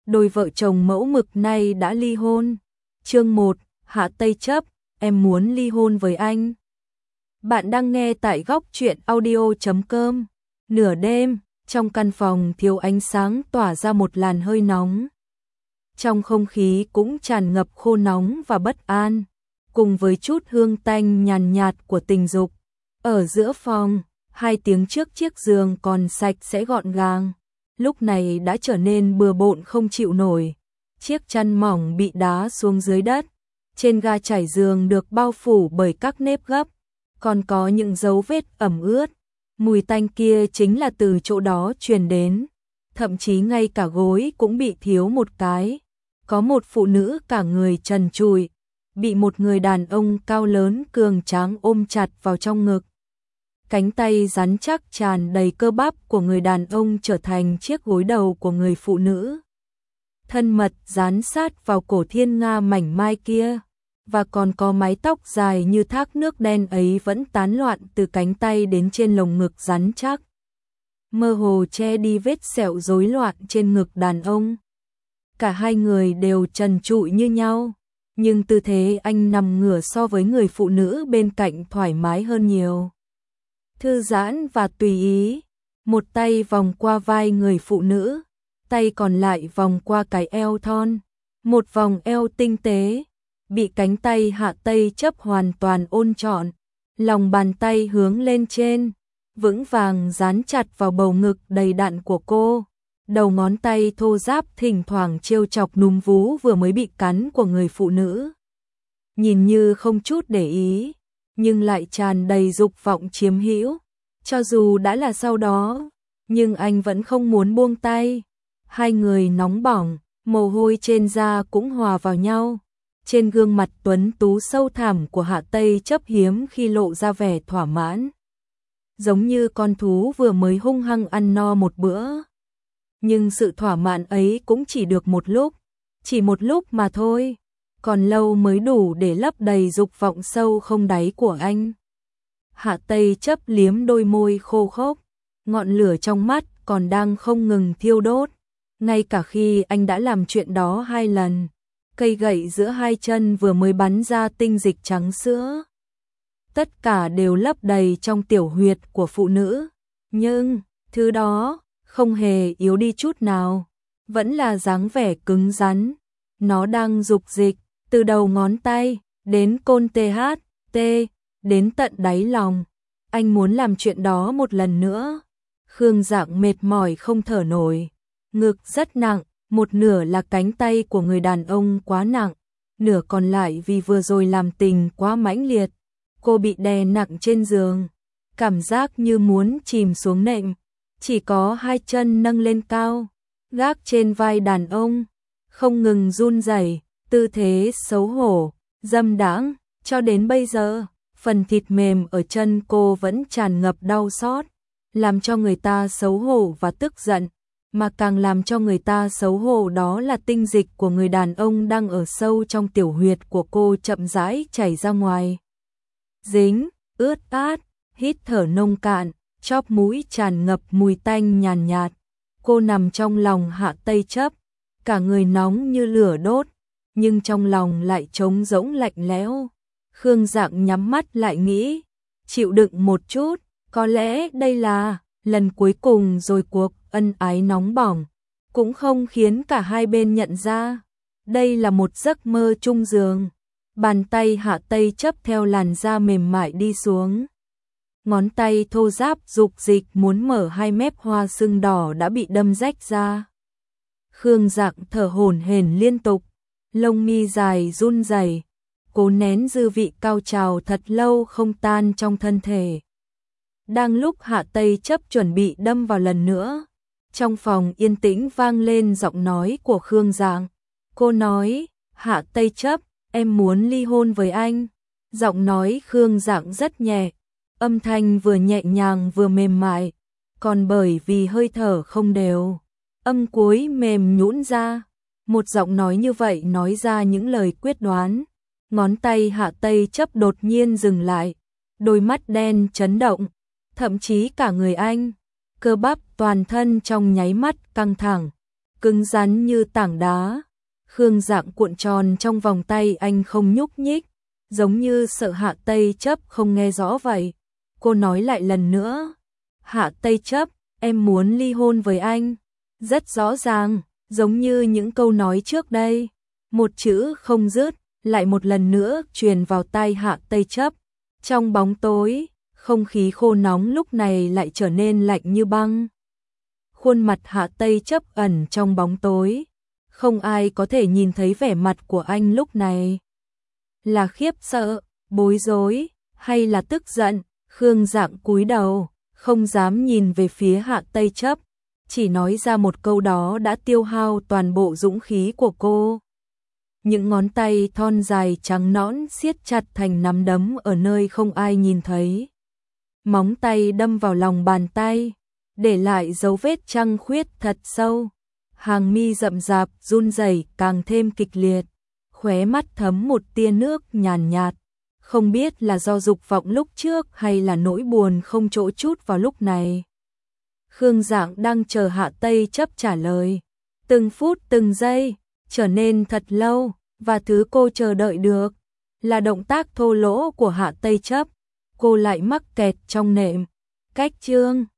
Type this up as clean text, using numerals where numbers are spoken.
đôi vợ chồng mẫu mực nay đã ly hôn. Chương 1, Hạ Tây Chấp, em muốn ly hôn với anh. Bạn đang nghe tại góc truyện audio.com. Nửa đêm, trong căn phòng thiếu ánh sáng tỏa ra một làn hơi nóng. Trong không khí cũng tràn ngập khô nóng và bất an, cùng với chút hương tanh nhàn nhạt của tình dục. Ở giữa phòng, hai tiếng trước chiếc giường còn sạch sẽ gọn gàng, lúc này đã trở nên bừa bộn không chịu nổi. Chiếc chăn mỏng bị đá xuống dưới đất, trên ga trải giường được bao phủ bởi các nếp gấp, còn có những dấu vết ẩm ướt. Mùi tanh kia chính là từ chỗ đó truyền đến, thậm chí ngay cả gối cũng bị thiếu một cái. Có một phụ nữ cả người trần trụi, bị một người đàn ông cao lớn cường tráng ôm chặt vào trong ngực. Cánh tay rắn chắc tràn đầy cơ bắp của người đàn ông trở thành chiếc gối đầu của người phụ nữ. Thân mật dán sát vào cổ thiên nga mảnh mai kia, và còn có mái tóc dài như thác nước đen ấy vẫn tán loạn từ cánh tay đến trên lồng ngực rắn chắc, mơ hồ che đi vết sẹo rối loạn trên ngực đàn ông. Cả hai người đều trần trụi như nhau, nhưng tư thế anh nằm ngửa so với người phụ nữ bên cạnh thoải mái hơn nhiều. Thư giãn và tùy ý, một tay vòng qua vai người phụ nữ, tay còn lại vòng qua cái eo thon, một vòng eo tinh tế, bị cánh tay Hạ Tây Chấp hoàn toàn ôn trọn, lòng bàn tay hướng lên trên, vững vàng dán chặt vào bầu ngực đầy đặn của cô. Đầu ngón tay thô ráp thỉnh thoảng trêu chọc núm vú vừa mới bị cắn của người phụ nữ. Nhìn như không chút để ý, nhưng lại tràn đầy dục vọng chiếm hữu. Cho dù đã là sau đó, nhưng anh vẫn không muốn buông tay. Hai người nóng bỏng, mồ hôi trên da cũng hòa vào nhau. Trên gương mặt tuấn tú sâu thẳm của Hạ Tây Chấp hiếm khi lộ ra vẻ thỏa mãn, giống như con thú vừa mới hung hăng ăn no một bữa. Nhưng sự thỏa mãn ấy cũng chỉ được một lúc, chỉ một lúc mà thôi, còn lâu mới đủ để lấp đầy dục vọng sâu không đáy của anh. Hạ Tây Chấp liếm đôi môi khô khốc, ngọn lửa trong mắt còn đang không ngừng thiêu đốt. Ngay cả khi anh đã làm chuyện đó 2 lần, cây gậy giữa hai chân vừa mới bắn ra tinh dịch trắng sữa. Tất cả đều lấp đầy trong tiểu huyệt của phụ nữ, nhưng thứ đó không hề yếu đi chút nào, vẫn là dáng vẻ cứng rắn. Nó đang dục dịch, từ đầu ngón tay, đến côn THT, đến tận đáy lòng. Anh muốn làm chuyện đó một lần nữa. Khương Dạng mệt mỏi không thở nổi, ngực rất nặng, một nửa là cánh tay của người đàn ông quá nặng, nửa còn lại vì vừa rồi làm tình quá mãnh liệt. Cô bị đè nặng trên giường, cảm giác như muốn chìm xuống nệm. Chỉ có hai chân nâng lên cao, gác trên vai đàn ông, không ngừng run rẩy, tư thế xấu hổ, dâm đãng. Cho đến bây giờ, phần thịt mềm ở chân cô vẫn tràn ngập đau xót, làm cho người ta xấu hổ và tức giận. Mà càng làm cho người ta xấu hổ đó là tinh dịch của người đàn ông đang ở sâu trong tiểu huyệt của cô chậm rãi chảy ra ngoài. Dính, ướt át, hít thở nông cạn, chóp mũi tràn ngập mùi tanh nhàn nhạt. Cô nằm trong lòng Hạ Tây Chấp, cả người nóng như lửa đốt, nhưng trong lòng lại trống rỗng lạnh lẽo. Khương Dạng nhắm mắt lại nghĩ, chịu đựng một chút, có lẽ đây là lần cuối cùng rồi. Cuộc ân ái nóng bỏng cũng không khiến cả hai bên nhận ra đây là một giấc mơ chung giường. Bàn tay Hạ Tây Chấp theo làn da mềm mại đi xuống, ngón tay thô ráp dục dịch muốn mở hai mép hoa sưng đỏ đã bị đâm rách ra. Khương Dạng thở hổn hển liên tục, lông mi dài run rẩy, cố nén dư vị cao trào thật lâu không tan trong thân thể. Đang lúc Hạ Tây Chấp chuẩn bị đâm vào lần nữa, trong phòng yên tĩnh vang lên giọng nói của Khương Dạng. Cô nói, Hạ Tây Chấp, em muốn ly hôn với anh. Giọng nói Khương Dạng rất nhẹ, âm thanh vừa nhẹ nhàng vừa mềm mại, còn bởi vì hơi thở không đều, âm cuối mềm nhũn ra. Một giọng nói như vậy nói ra những lời quyết đoán. Ngón tay Hạ Tây Chấp đột nhiên dừng lại, đôi mắt đen chấn động, thậm chí cả người anh, cơ bắp toàn thân trong nháy mắt căng thẳng. cứng rắn như tảng đá. Khương Dạng cuộn tròn trong vòng tay anh không nhúc nhích, giống như sợ Hạ Tây Chấp không nghe rõ vậy. Cô nói lại lần nữa, Hạ Tây Chấp, em muốn ly hôn với anh. Rất rõ ràng, giống như những câu nói trước đây. Một chữ không dứt, lại một lần nữa truyền vào tai Hạ Tây Chấp. Trong bóng tối, không khí khô nóng lúc này lại trở nên lạnh như băng. Khuôn mặt Hạ Tây Chấp ẩn trong bóng tối, không ai có thể nhìn thấy vẻ mặt của anh lúc này. Là khiếp sợ, bối rối, hay là tức giận? Khương Dạng cúi đầu, không dám nhìn về phía Hạ Tây Chấp, chỉ nói ra một câu đó đã tiêu hao toàn bộ dũng khí của cô. Những ngón tay thon dài trắng nõn siết chặt thành nắm đấm ở nơi không ai nhìn thấy. Móng tay đâm vào lòng bàn tay, để lại dấu vết trăng khuyết thật sâu. Hàng mi rậm rạp run rẩy càng thêm kịch liệt, khóe mắt thấm một tia nước nhàn nhạt. Không biết là do dục vọng lúc trước hay là nỗi buồn không chỗ trút vào lúc này. Khương Dạng đang chờ Hạ Tây Chấp trả lời. Từng phút từng giây trở nên thật lâu, và thứ cô chờ đợi được là động tác thô lỗ của Hạ Tây Chấp. Cô lại mắc kẹt trong nệm. Cách chương